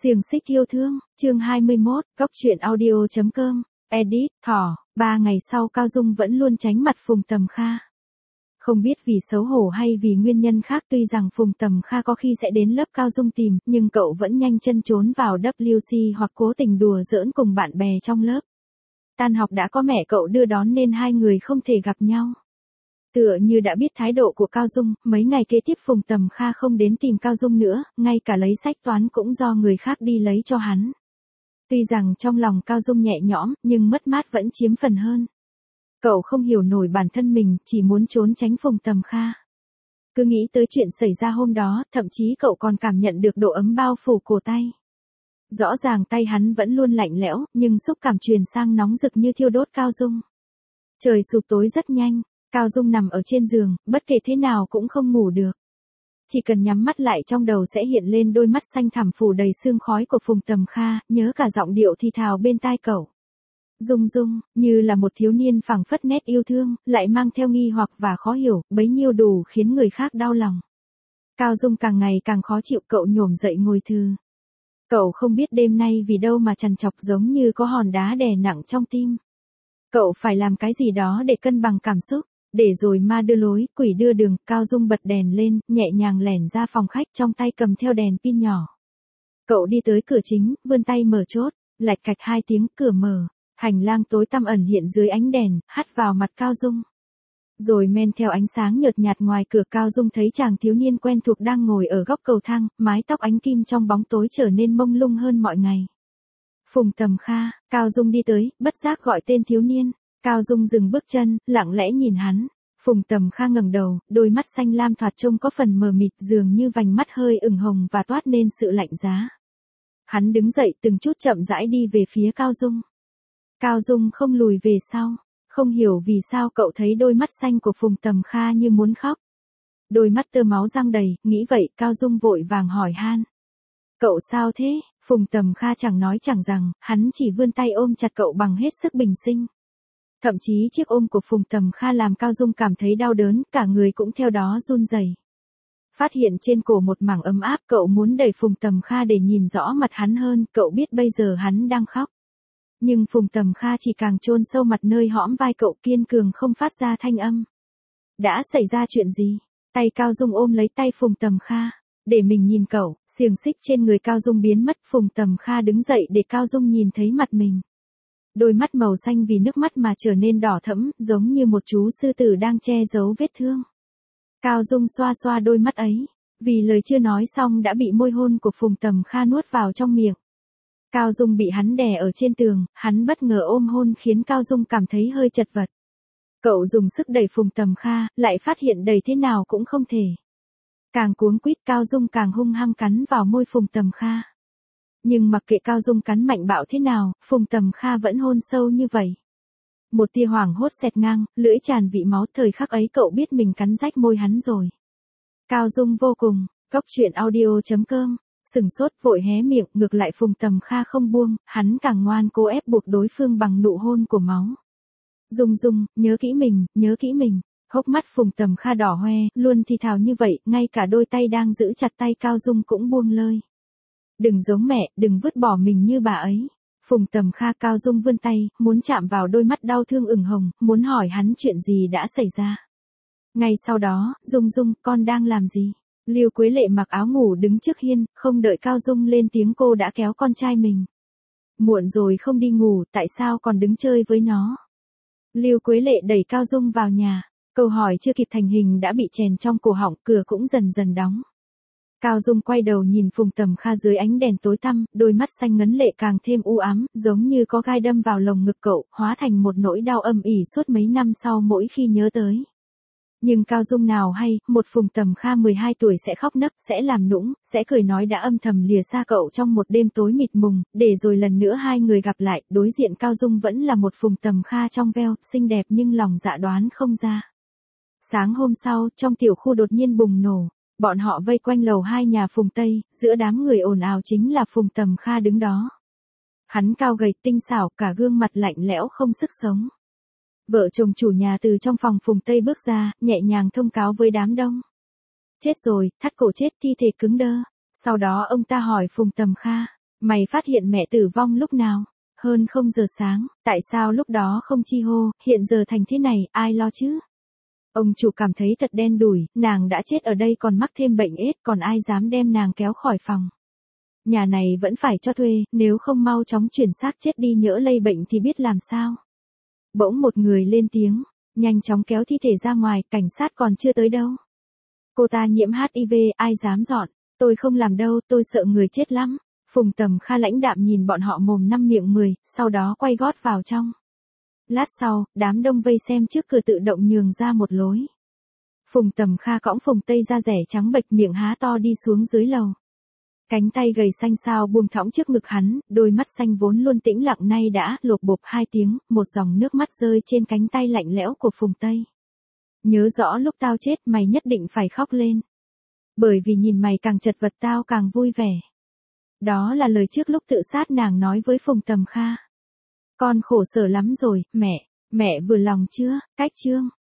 Xiềng xích yêu thương, chương 21, góc truyện audio.com, edit, thỏ, 3 ngày sau Cao Dung vẫn luôn tránh mặt Phùng Tầm Kha. Không biết vì xấu hổ hay vì nguyên nhân khác, tuy rằng Phùng Tầm Kha có khi sẽ đến lớp Cao Dung tìm, nhưng cậu vẫn nhanh chân trốn vào WC hoặc cố tình đùa giỡn cùng bạn bè trong lớp. Tan học đã có mẹ cậu đưa đón nên hai người không thể gặp nhau. Tựa như đã biết thái độ của Cao Dung, mấy ngày kế tiếp Phùng Tầm Kha không đến tìm Cao Dung nữa, ngay cả lấy sách toán cũng do người khác đi lấy cho hắn. Tuy rằng trong lòng Cao Dung nhẹ nhõm, nhưng mất mát vẫn chiếm phần hơn. Cậu không hiểu nổi bản thân mình, chỉ muốn trốn tránh Phùng Tầm Kha. Cứ nghĩ tới chuyện xảy ra hôm đó, thậm chí cậu còn cảm nhận được độ ấm bao phủ cổ tay. Rõ ràng tay hắn vẫn luôn lạnh lẽo, nhưng xúc cảm truyền sang nóng rực như thiêu đốt Cao Dung. Trời sụp tối rất nhanh. Cao Dung nằm ở trên giường, bất kể thế nào cũng không ngủ được. Chỉ cần nhắm mắt lại trong đầu sẽ hiện lên đôi mắt xanh thẳm phủ đầy sương khói của Phùng Tầm Kha, nhớ cả giọng điệu thì thào bên tai cậu. Dung Dung, như là một thiếu niên phảng phất nét yêu thương, lại mang theo nghi hoặc và khó hiểu, bấy nhiêu đủ khiến người khác đau lòng. Cao Dung càng ngày càng khó chịu, cậu nhổm dậy ngồi thư. Cậu không biết đêm nay vì đâu mà trằn trọc giống như có hòn đá đè nặng trong tim. Cậu phải làm cái gì đó để cân bằng cảm xúc. Để rồi ma đưa lối, quỷ đưa đường, Cao Dung bật đèn lên, nhẹ nhàng lẻn ra phòng khách, trong tay cầm theo đèn pin nhỏ. Cậu đi tới cửa chính, vươn tay mở chốt, lạch cạch 2 tiếng, cửa mở, hành lang tối tăm ẩn hiện dưới ánh đèn, hắt vào mặt Cao Dung. Rồi men theo ánh sáng nhợt nhạt ngoài cửa, Cao Dung thấy chàng thiếu niên quen thuộc đang ngồi ở góc cầu thang, mái tóc ánh kim trong bóng tối trở nên mông lung hơn mọi ngày. Phùng Tầm Kha, Cao Dung đi tới, bất giác gọi tên thiếu niên. Cao Dung dừng bước chân, lặng lẽ nhìn hắn. Phùng Tầm Kha ngẩng đầu, đôi mắt xanh lam thoạt trông có phần mờ mịt, dường như vành mắt hơi ửng hồng và toát nên sự lạnh giá. Hắn đứng dậy từng chút chậm rãi đi về phía Cao Dung. Cao Dung không lùi về sau, không hiểu vì sao cậu thấy đôi mắt xanh của Phùng Tầm Kha như muốn khóc. Đôi mắt tơ máu răng đầy, nghĩ vậy Cao Dung vội vàng hỏi han. Cậu sao thế? Phùng Tầm Kha chẳng nói chẳng rằng, hắn chỉ vươn tay ôm chặt cậu bằng hết sức bình sinh. Thậm chí chiếc ôm của Phùng Tầm Kha làm Cao Dung cảm thấy đau đớn, cả người cũng theo đó run rẩy. Phát hiện trên cổ một mảng ấm áp, cậu muốn đẩy Phùng Tầm Kha để nhìn rõ mặt hắn hơn, cậu biết bây giờ hắn đang khóc. Nhưng Phùng Tầm Kha chỉ càng chôn sâu mặt nơi hõm vai cậu, kiên cường không phát ra thanh âm. Đã xảy ra chuyện gì? Tay Cao Dung ôm lấy tay Phùng Tầm Kha. Để mình nhìn cậu, xiềng xích trên người Cao Dung biến mất, Phùng Tầm Kha đứng dậy để Cao Dung nhìn thấy mặt mình. Đôi mắt màu xanh vì nước mắt mà trở nên đỏ thẫm, giống như một chú sư tử đang che giấu vết thương. Cao Dung xoa xoa đôi mắt ấy, vì lời chưa nói xong đã bị môi hôn của Phùng Tầm Kha nuốt vào trong miệng. Cao Dung bị hắn đè ở trên tường, hắn bất ngờ ôm hôn khiến Cao Dung cảm thấy hơi chật vật. Cậu dùng sức đẩy Phùng Tầm Kha, lại phát hiện đẩy thế nào cũng không thể. Càng cuống quýt, Cao Dung càng hung hăng cắn vào môi Phùng Tầm Kha. Nhưng mặc kệ Cao Dung cắn mạnh bạo thế nào, Phùng Tầm Kha vẫn hôn sâu như vậy. Một tia hoảng hốt xẹt ngang, lưỡi tràn vị máu, thời khắc ấy cậu biết mình cắn rách môi hắn rồi. Cao Dung vô cùng, góc truyện audio.com, sừng sốt vội hé miệng, ngược lại Phùng Tầm Kha không buông, hắn càng ngoan cố ép buộc đối phương bằng nụ hôn của máu. Dung Dung, nhớ kỹ mình, nhớ kỹ mình. Hốc mắt Phùng Tầm Kha đỏ hoe, luôn thì thào như vậy, ngay cả đôi tay đang giữ chặt tay Cao Dung cũng buông lơi. Đừng giống mẹ, đừng vứt bỏ mình như bà ấy. Phùng Tầm Kha. Cao Dung vươn tay, muốn chạm vào đôi mắt đau thương ửng hồng, muốn hỏi hắn chuyện gì đã xảy ra. Ngay sau đó, Dung Dung, con đang làm gì? Lưu Quế Lệ mặc áo ngủ đứng trước hiên, không đợi Cao Dung lên tiếng cô đã kéo con trai mình. Muộn rồi không đi ngủ, tại sao còn đứng chơi với nó? Lưu Quế Lệ đẩy Cao Dung vào nhà. Câu hỏi chưa kịp thành hình đã bị chèn trong cổ họng, cửa cũng dần dần đóng. Cao Dung quay đầu nhìn Phùng Tầm Kha dưới ánh đèn tối tăm, đôi mắt xanh ngấn lệ càng thêm u ám, giống như có gai đâm vào lồng ngực cậu, hóa thành một nỗi đau âm ỉ suốt mấy năm sau mỗi khi nhớ tới. Nhưng Cao Dung nào hay, một Phùng Tầm Kha 12 tuổi sẽ khóc nấc, sẽ làm nũng, sẽ cười nói đã âm thầm lìa xa cậu trong một đêm tối mịt mùng, để rồi lần nữa hai người gặp lại, đối diện Cao Dung vẫn là một Phùng Tầm Kha trong veo, xinh đẹp nhưng lòng dạ đoán không ra. Sáng hôm sau, trong tiểu khu đột nhiên bùng nổ. Bọn họ vây quanh lầu 2 nhà Phùng Tây, giữa đám người ồn ào chính là Phùng Tầm Kha đứng đó. Hắn cao gầy tinh xảo, cả gương mặt lạnh lẽo không sức sống. Vợ chồng chủ nhà từ trong phòng Phùng Tây bước ra, nhẹ nhàng thông cáo với đám đông. Chết rồi, thắt cổ chết, thi thể cứng đơ. Sau đó ông ta hỏi Phùng Tầm Kha, Mày phát hiện mẹ tử vong lúc nào? Hơn 0 giờ sáng, tại sao lúc đó không chi hô, hiện giờ thành thế này, ai lo chứ? Ông chủ cảm thấy thật đen đủi, nàng đã chết ở đây còn mắc thêm bệnh ết, còn ai dám đem nàng kéo khỏi phòng. Nhà này vẫn phải cho thuê, nếu không mau chóng chuyển xác chết đi nhỡ lây bệnh thì biết làm sao. Bỗng một người lên tiếng, nhanh chóng kéo thi thể ra ngoài, cảnh sát còn chưa tới đâu. Cô ta nhiễm HIV, ai dám dọn, tôi không làm đâu, tôi sợ người chết lắm. Phùng Tầm Kha lãnh đạm nhìn bọn họ mồm năm miệng 10, sau đó quay gót vào trong. Lát sau, đám đông vây xem trước cửa tự động nhường ra một lối. Phùng Tầm Kha cõng Phùng Tây da rẻ trắng bệch miệng há to đi xuống dưới lầu. Cánh tay gầy xanh xao buông thõng trước ngực hắn, đôi mắt xanh vốn luôn tĩnh lặng nay đã lộp bộp 2 tiếng, một dòng nước mắt rơi trên cánh tay lạnh lẽo của Phùng Tây. Nhớ rõ lúc tao chết mày nhất định phải khóc lên. Bởi vì nhìn mày càng chật vật tao càng vui vẻ. Đó là lời trước lúc tự sát nàng nói với Phùng Tầm Kha. Con khổ sở lắm rồi, mẹ vừa lòng chưa, cách chương.